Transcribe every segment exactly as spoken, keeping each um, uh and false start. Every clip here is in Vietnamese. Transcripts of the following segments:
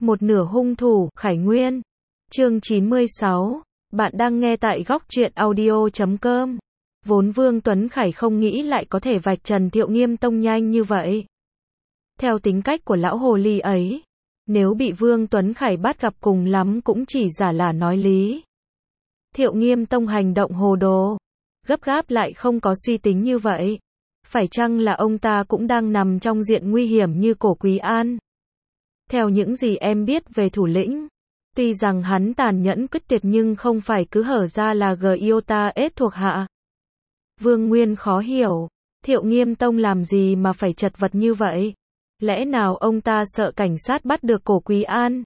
Một nửa hung thủ, Khải Nguyên. Chương chín mươi sáu. Bạn đang nghe tại góc truyện audio chấm com. Vốn Vương Tuấn Khải không nghĩ lại có thể vạch trần Thiệu Nghiêm Tông nhanh như vậy. Theo tính cách của lão hồ ly ấy, nếu bị Vương Tuấn Khải bắt gặp cùng lắm cũng chỉ giả là nói lý. Thiệu Nghiêm Tông hành động hồ đồ, gấp gáp lại không có suy tính như vậy. Phải chăng là ông ta cũng đang nằm trong diện nguy hiểm như Cổ Quý An? Theo những gì em biết về thủ lĩnh, tuy rằng hắn tàn nhẫn quyết tuyệt nhưng không phải cứ hở ra là g iota s thuộc hạ. Vương Nguyên khó hiểu, Thiệu Nghiêm Tông làm gì mà phải chật vật như vậy? Lẽ nào ông ta sợ cảnh sát bắt được Cổ Quý An?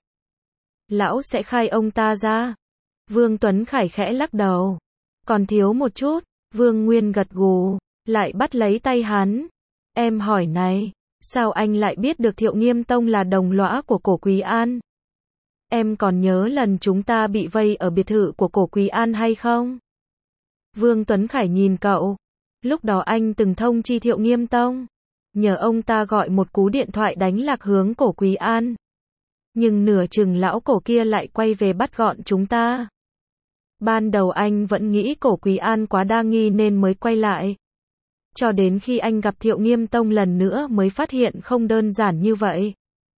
Lão sẽ khai ông ta ra. Vương Tuấn Khải khẽ lắc đầu. Còn thiếu một chút. Vương Nguyên gật gù, lại bắt lấy tay hắn. Em hỏi này, sao anh lại biết được Thiệu Nghiêm Tông là đồng lõa của Cổ Quý An? Em còn nhớ lần chúng ta bị vây ở biệt thự của Cổ Quý An hay không? Vương Tuấn Khải nhìn cậu. Lúc đó anh từng thông chi Thiệu Nghiêm Tông, nhờ ông ta gọi một cú điện thoại đánh lạc hướng Cổ Quý An. Nhưng nửa chừng lão cổ kia lại quay về bắt gọn chúng ta. Ban đầu anh vẫn nghĩ Cổ Quý An quá đa nghi nên mới quay lại. Cho đến khi anh gặp Thiệu Nghiêm Tông lần nữa mới phát hiện không đơn giản như vậy.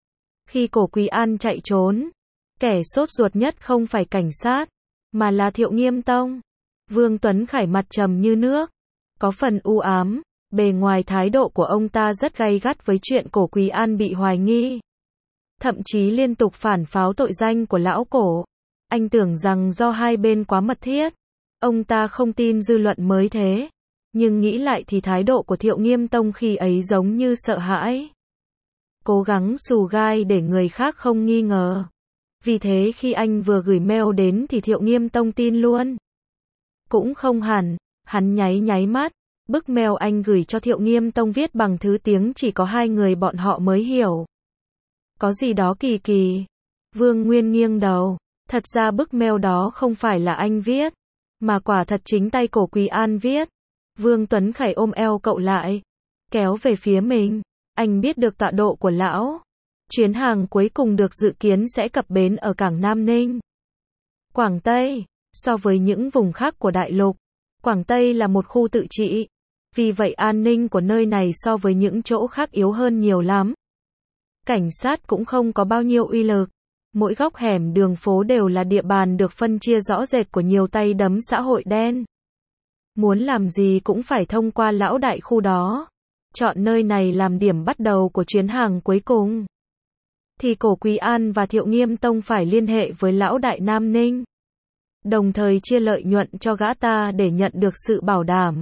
Khi Cổ Quý An chạy trốn, kẻ sốt ruột nhất không phải cảnh sát, mà là Thiệu Nghiêm Tông. Vương Tuấn Khải mặt trầm như nước, có phần u ám. Bề ngoài thái độ của ông ta rất gay gắt với chuyện Cổ Quý An bị hoài nghi. Thậm chí liên tục phản pháo tội danh của lão Cổ. Anh tưởng rằng do hai bên quá mật thiết, ông ta không tin dư luận mới thế. Nhưng nghĩ lại thì thái độ của Thiệu Nghiêm Tông khi ấy giống như sợ hãi. Cố gắng xù gai để người khác không nghi ngờ. Vì thế khi anh vừa gửi mail đến thì Thiệu Nghiêm Tông tin luôn. Cũng không hẳn, hắn nháy nháy mắt. Bức mail anh gửi cho Thiệu Nghiêm Tông viết bằng thứ tiếng chỉ có hai người bọn họ mới hiểu. Có gì đó kỳ kỳ. Vương Nguyên nghiêng đầu. Thật ra bức mail đó không phải là anh viết, mà quả thật chính tay Cổ Quý An viết. Vương Tuấn Khải ôm eo cậu lại, kéo về phía mình. Anh biết được tọa độ của lão. Chuyến hàng cuối cùng được dự kiến sẽ cập bến ở cảng Nam Ninh, Quảng Tây. So với những vùng khác của đại lục, Quảng Tây là một khu tự trị. Vì vậy an ninh của nơi này so với những chỗ khác yếu hơn nhiều lắm. Cảnh sát cũng không có bao nhiêu uy lực. Mỗi góc hẻm đường phố đều là địa bàn được phân chia rõ rệt của nhiều tay đấm xã hội đen. Muốn làm gì cũng phải thông qua lão đại khu đó. Chọn nơi này làm điểm bắt đầu của chuyến hàng cuối cùng. Thì Cổ Quý An và Thiệu Nghiêm Tông phải liên hệ với lão đại Nam Ninh. Đồng thời chia lợi nhuận cho gã ta để nhận được sự bảo đảm.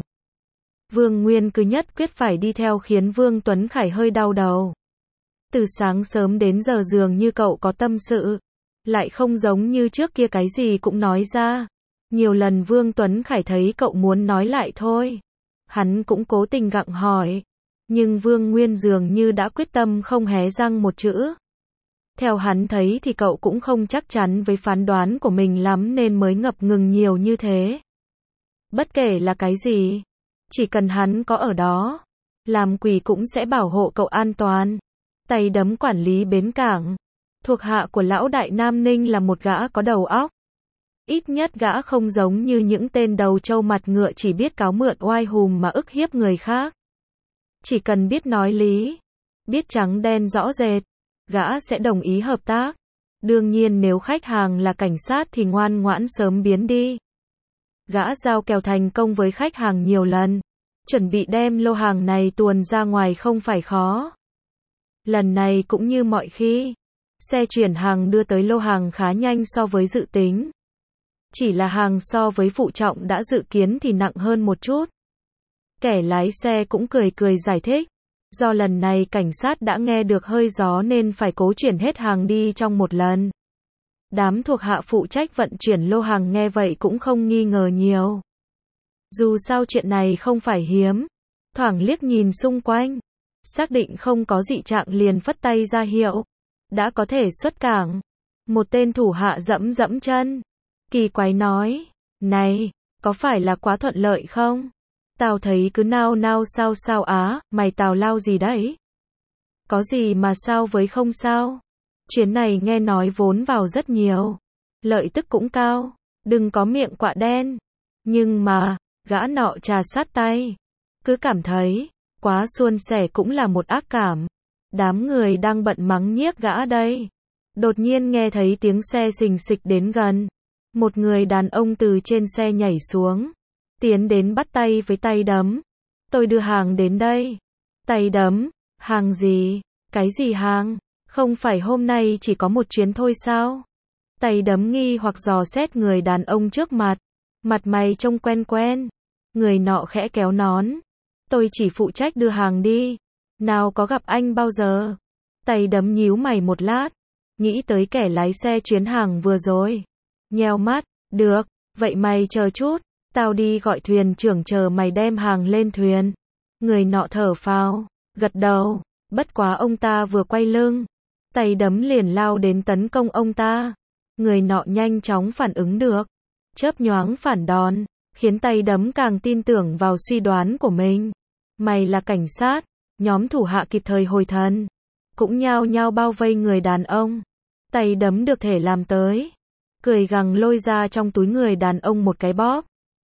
Vương Nguyên cứ nhất quyết phải đi theo khiến Vương Tuấn Khải hơi đau đầu. Từ sáng sớm đến giờ dường như cậu có tâm sự. Lại không giống như trước kia cái gì cũng nói ra. Nhiều lần Vương Tuấn Khải thấy cậu muốn nói lại thôi. Hắn cũng cố tình gặng hỏi. Nhưng Vương Nguyên dường như đã quyết tâm không hé răng một chữ. Theo hắn thấy thì cậu cũng không chắc chắn với phán đoán của mình lắm nên mới ngập ngừng nhiều như thế. Bất kể là cái gì, chỉ cần hắn có ở đó, làm quỷ cũng sẽ bảo hộ cậu an toàn. Tay đấm quản lý bến cảng, thuộc hạ của lão đại Nam Ninh là một gã có đầu óc. Ít nhất gã không giống như những tên đầu trâu mặt ngựa chỉ biết cáo mượn oai hùm mà ức hiếp người khác. Chỉ cần biết nói lý, biết trắng đen rõ rệt, gã sẽ đồng ý hợp tác. Đương nhiên nếu khách hàng là cảnh sát thì ngoan ngoãn sớm biến đi. Gã giao kèo thành công với khách hàng nhiều lần. Chuẩn bị đem lô hàng này tuồn ra ngoài không phải khó. Lần này cũng như mọi khi, xe chuyển hàng đưa tới lô hàng khá nhanh so với dự tính. Chỉ là hàng so với phụ trọng đã dự kiến thì nặng hơn một chút. Kẻ lái xe cũng cười cười giải thích. Do lần này cảnh sát đã nghe được hơi gió nên phải cố chuyển hết hàng đi trong một lần. Đám thuộc hạ phụ trách vận chuyển lô hàng nghe vậy cũng không nghi ngờ nhiều. Dù sao chuyện này không phải hiếm. Thoảng liếc nhìn xung quanh, xác định không có dị trạng liền phất tay ra hiệu. Đã có thể xuất cảng. Một tên thủ hạ dẫm dẫm chân. Kỳ quái nói, này, có phải là quá thuận lợi không? Tao thấy cứ nao nao sao sao á, mày tào lao gì đấy? Có gì mà sao với không sao? Chuyến này nghe nói vốn vào rất nhiều, lợi tức cũng cao, đừng có miệng quạ đen. Nhưng mà, gã nọ trà sát tay, cứ cảm thấy, quá suôn sẻ cũng là một ác cảm. Đám người đang bận mắng nhiếc gã đây. Đột nhiên nghe thấy tiếng xe xình xịch đến gần. Một người đàn ông từ trên xe nhảy xuống, tiến đến bắt tay với tay đấm. Tôi đưa hàng đến đây. Tay đấm, hàng gì? Cái gì hàng? Không phải hôm nay chỉ có một chuyến thôi sao? Tay đấm nghi hoặc dò xét người đàn ông trước mặt. Mặt mày trông quen quen. Người nọ khẽ kéo nón. Tôi chỉ phụ trách đưa hàng đi. Nào có gặp anh bao giờ? Tay đấm nhíu mày một lát. Nghĩ tới kẻ lái xe chuyến hàng vừa rồi. Nheo mắt. Được, vậy mày chờ chút. Tao đi gọi thuyền trưởng chờ mày đem hàng lên thuyền. Người nọ thở phào, gật đầu. Bất quá ông ta vừa quay lưng. Tay đấm liền lao đến tấn công ông ta. Người nọ nhanh chóng phản ứng được. Chớp nhoáng phản đòn. Khiến tay đấm càng tin tưởng vào suy đoán của mình. Mày là cảnh sát. Nhóm thủ hạ kịp thời hồi thần. Cũng nhao nhao bao vây người đàn ông. Tay đấm được thể làm tới. Cười gằn lôi ra trong túi người đàn ông một cái bóp.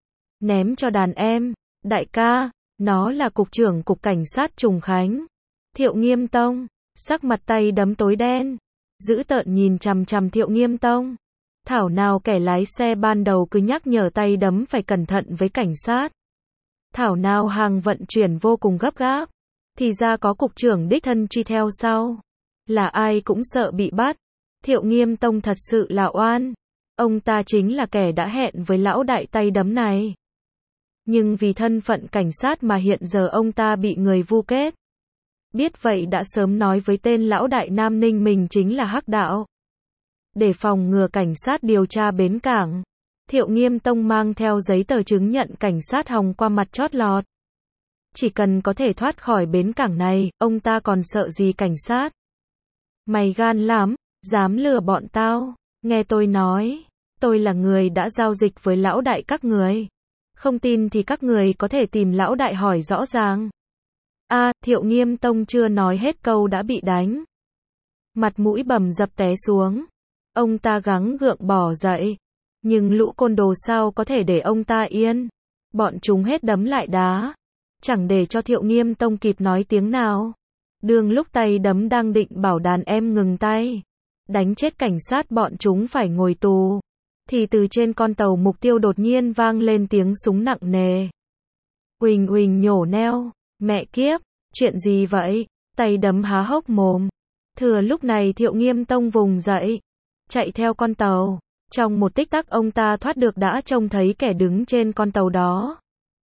Ném cho đàn em. Đại ca, nó là cục trưởng cục cảnh sát Trùng Khánh. Thiệu Nghiêm Tông. Sắc mặt tay đấm tối đen. Dữ tợn nhìn chằm chằm Thiệu Nghiêm Tông. Thảo nào kẻ lái xe ban đầu cứ nhắc nhở tay đấm phải cẩn thận với cảnh sát. Thảo nào hàng vận chuyển vô cùng gấp gáp. Thì ra có cục trưởng đích thân truy theo sau. Là ai cũng sợ bị bắt. Thiệu Nghiêm Tông thật sự là oan. Ông ta chính là kẻ đã hẹn với lão đại tay đấm này. Nhưng vì thân phận cảnh sát mà hiện giờ ông ta bị người vu kết. Biết vậy đã sớm nói với tên lão đại Nam Ninh mình chính là hắc đạo. Để phòng ngừa cảnh sát điều tra bến cảng, Thiệu Nghiêm Tông mang theo giấy tờ chứng nhận cảnh sát hòng qua mặt chót lọt. Chỉ cần có thể thoát khỏi bến cảng này, ông ta còn sợ gì cảnh sát. Mày gan lắm, dám lừa bọn tao. Nghe tôi nói, tôi là người đã giao dịch với lão đại các người. Không tin thì các người có thể tìm lão đại hỏi rõ ràng. A, à, Thiệu Nghiêm Tông chưa nói hết câu đã bị đánh. Mặt mũi bầm dập té xuống. Ông ta gắng gượng bỏ dậy. Nhưng lũ côn đồ sao có thể để ông ta yên. Bọn chúng hết đấm lại đá. Chẳng để cho Thiệu Nghiêm Tông kịp nói tiếng nào. Đường lúc tay đấm đang định bảo đàn em ngừng tay. Đánh chết cảnh sát bọn chúng phải ngồi tù. Thì từ trên con tàu mục tiêu đột nhiên vang lên tiếng súng nặng nề. Uỳnh uỳnh nhổ neo. Mẹ kiếp, chuyện gì vậy? Tay đấm há hốc mồm. Thừa lúc này Thiệu Nghiêm Tông vùng dậy. Chạy theo con tàu. Trong một tích tắc ông ta thoát được đã trông thấy kẻ đứng trên con tàu đó.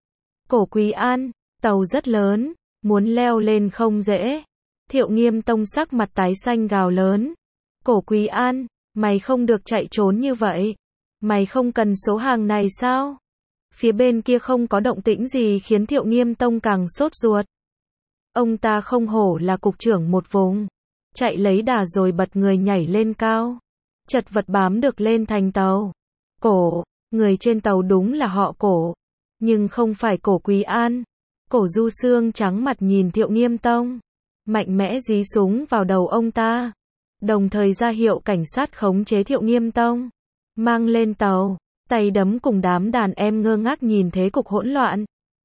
Cổ Quý An, tàu rất lớn, muốn leo lên không dễ. Thiệu Nghiêm Tông sắc mặt tái xanh gào lớn. Cổ Quý An, mày không được chạy trốn như vậy. Mày không cần số hàng này sao? Phía bên kia không có động tĩnh gì khiến Thiệu Nghiêm Tông càng sốt ruột. Ông ta không hổ là cục trưởng một vùng. Chạy lấy đà rồi bật người nhảy lên cao. Chật vật bám được lên thành tàu. Cổ, người trên tàu đúng là họ Cổ. Nhưng không phải Cổ Quý An. Cổ Du Sương trắng mặt nhìn Thiệu Nghiêm Tông. Mạnh mẽ dí súng vào đầu ông ta. Đồng thời ra hiệu cảnh sát khống chế Thiệu Nghiêm Tông. Mang lên tàu. Tay đấm cùng đám đàn em ngơ ngác nhìn thế cục hỗn loạn.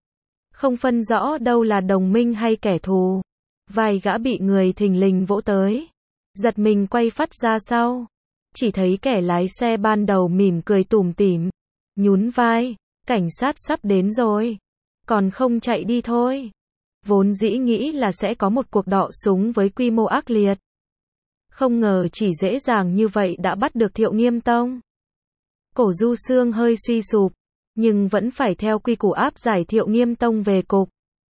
Không phân rõ đâu là đồng minh hay kẻ thù. Vài gã bị người thình lình vỗ tới. Giật mình quay phắt ra sau. Chỉ thấy kẻ lái xe ban đầu mỉm cười tủm tỉm. Nhún vai. Cảnh sát sắp đến rồi. Còn không chạy đi thôi. Vốn dĩ nghĩ là sẽ có một cuộc đọ súng với quy mô ác liệt. Không ngờ chỉ dễ dàng như vậy đã bắt được Thiệu Nghiêm Tông. Cổ Du Sương hơi suy sụp. Nhưng vẫn phải theo quy củ áp giải Thiệu Nghiêm Tông về cục.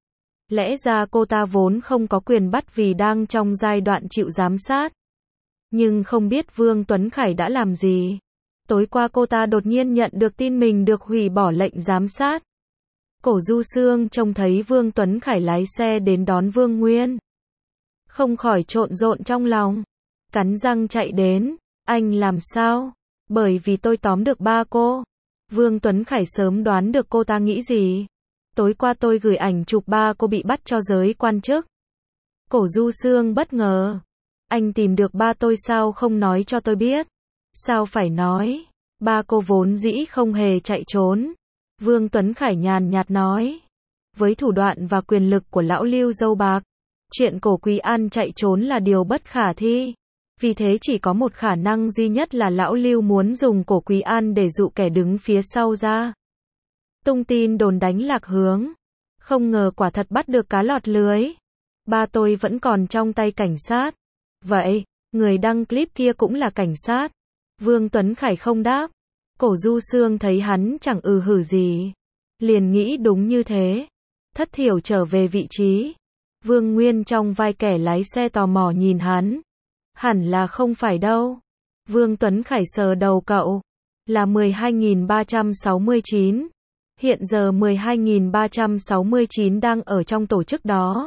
Lẽ ra cô ta vốn không có quyền bắt vì đang trong giai đoạn chịu giám sát. Nhưng không biết Vương Tuấn Khải đã làm gì. Tối qua cô ta đột nhiên nhận được tin mình được hủy bỏ lệnh giám sát. Cổ Du Sương trông thấy Vương Tuấn Khải lái xe đến đón Vương Nguyên. Không khỏi trộn rộn trong lòng. Cắn răng chạy đến. Anh làm sao? Bởi vì tôi tóm được ba cô. Vương Tuấn Khải sớm đoán được cô ta nghĩ gì. Tối qua tôi gửi ảnh chụp ba cô bị bắt cho giới quan chức. Cổ Du Sương bất ngờ. Anh tìm được ba tôi sao không nói cho tôi biết? Sao phải nói? Ba cô vốn dĩ không hề chạy trốn. Vương Tuấn Khải nhàn nhạt nói. Với thủ đoạn và quyền lực của lão Lưu dâu bạc, chuyện Cổ Quý An chạy trốn là điều bất khả thi. Vì thế chỉ có một khả năng duy nhất là lão Lưu muốn dùng Cổ Quý An để dụ kẻ đứng phía sau ra. Tung tin đồn đánh lạc hướng. Không ngờ quả thật bắt được cá lọt lưới. Ba tôi vẫn còn trong tay cảnh sát. Vậy, người đăng clip kia cũng là cảnh sát? Vương Tuấn Khải không đáp. Cổ Du Sương thấy hắn chẳng ừ hử gì, liền nghĩ đúng như thế. Thất thiểu trở về vị trí. Vương Nguyên trong vai kẻ lái xe tò mò nhìn hắn. Hẳn là không phải đâu. Vương Tuấn Khải sờ đầu cậu. Là mười hai nghìn ba trăm sáu mươi chín. Hiện giờ mười hai nghìn ba trăm sáu mươi chín đang ở trong tổ chức đó.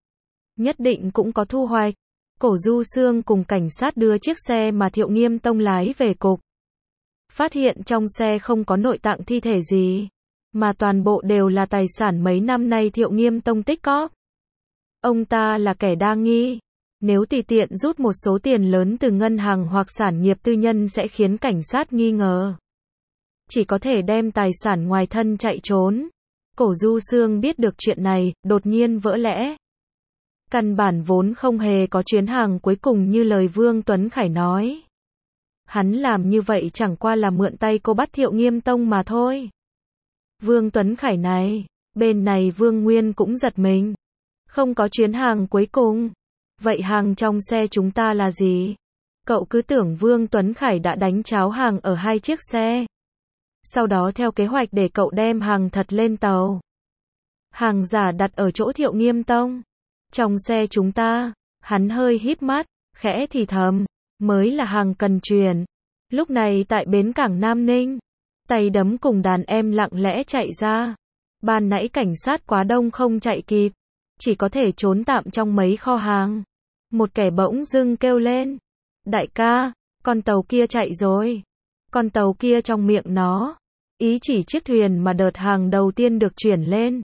Nhất định cũng có thu hoạch. Cổ Du Sương cùng cảnh sát đưa chiếc xe mà Thiệu Nghiêm Tông lái về cục. Phát hiện trong xe không có nội tạng thi thể gì, mà toàn bộ đều là tài sản mấy năm nay Thiệu Nghiêm Tông tích cóp. Ông ta là kẻ đa nghi. Nếu tùy tiện rút một số tiền lớn từ ngân hàng hoặc sản nghiệp tư nhân sẽ khiến cảnh sát nghi ngờ. Chỉ có thể đem tài sản ngoài thân chạy trốn. Cổ Du Sương biết được chuyện này, đột nhiên vỡ lẽ. Căn bản vốn không hề có chuyến hàng cuối cùng như lời Vương Tuấn Khải nói. Hắn làm như vậy chẳng qua là mượn tay cô bắt Thiệu Nghiêm Tông mà thôi. Vương Tuấn Khải này, bên này Vương Nguyên cũng giật mình. Không có chuyến hàng cuối cùng. Vậy hàng trong xe chúng ta là gì? Cậu cứ tưởng Vương Tuấn Khải đã đánh cháo hàng ở hai chiếc xe. Sau đó theo kế hoạch để cậu đem hàng thật lên tàu. Hàng giả đặt ở chỗ Thiệu Nghiêm Tông. Trong xe chúng ta, hắn hơi híp mắt, khẽ thì thầm, mới là hàng cần chuyển. Lúc này tại bến cảng Nam Ninh, tay đấm cùng đàn em lặng lẽ chạy ra. Ban nãy cảnh sát quá đông không chạy kịp, chỉ có thể trốn tạm trong mấy kho hàng. Một kẻ bỗng dưng kêu lên, đại ca, con tàu kia chạy rồi. Con tàu kia trong miệng nó, ý chỉ chiếc thuyền mà đợt hàng đầu tiên được chuyển lên.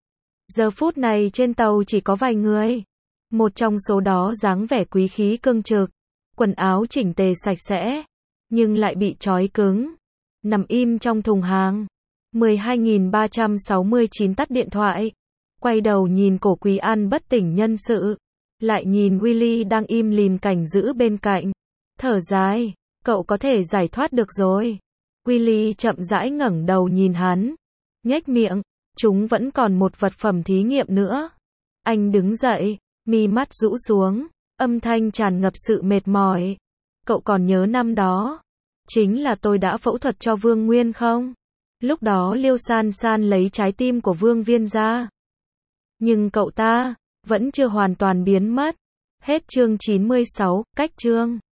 Giờ phút này trên tàu chỉ có vài người. Một trong số đó dáng vẻ quý khí cương trực, quần áo chỉnh tề sạch sẽ, nhưng lại bị trói cứng, nằm im trong thùng hàng. mười hai nghìn ba trăm sáu mươi chín tắt điện thoại, quay đầu nhìn Cổ Quý An bất tỉnh nhân sự, lại nhìn Willy đang im lìm cảnh giữ bên cạnh, thở dài, cậu có thể giải thoát được rồi. Willy chậm rãi ngẩng đầu nhìn hắn, nhếch miệng, chúng vẫn còn một vật phẩm thí nghiệm nữa. Anh đứng dậy, mi mắt rũ xuống, âm thanh tràn ngập sự mệt mỏi. Cậu còn nhớ năm đó, chính là tôi đã phẫu thuật cho Vương Nguyên không? Lúc đó Liêu San San lấy trái tim của Vương Viên ra. Nhưng cậu ta, vẫn chưa hoàn toàn biến mất. Hết chương chín mươi sáu, cách chương.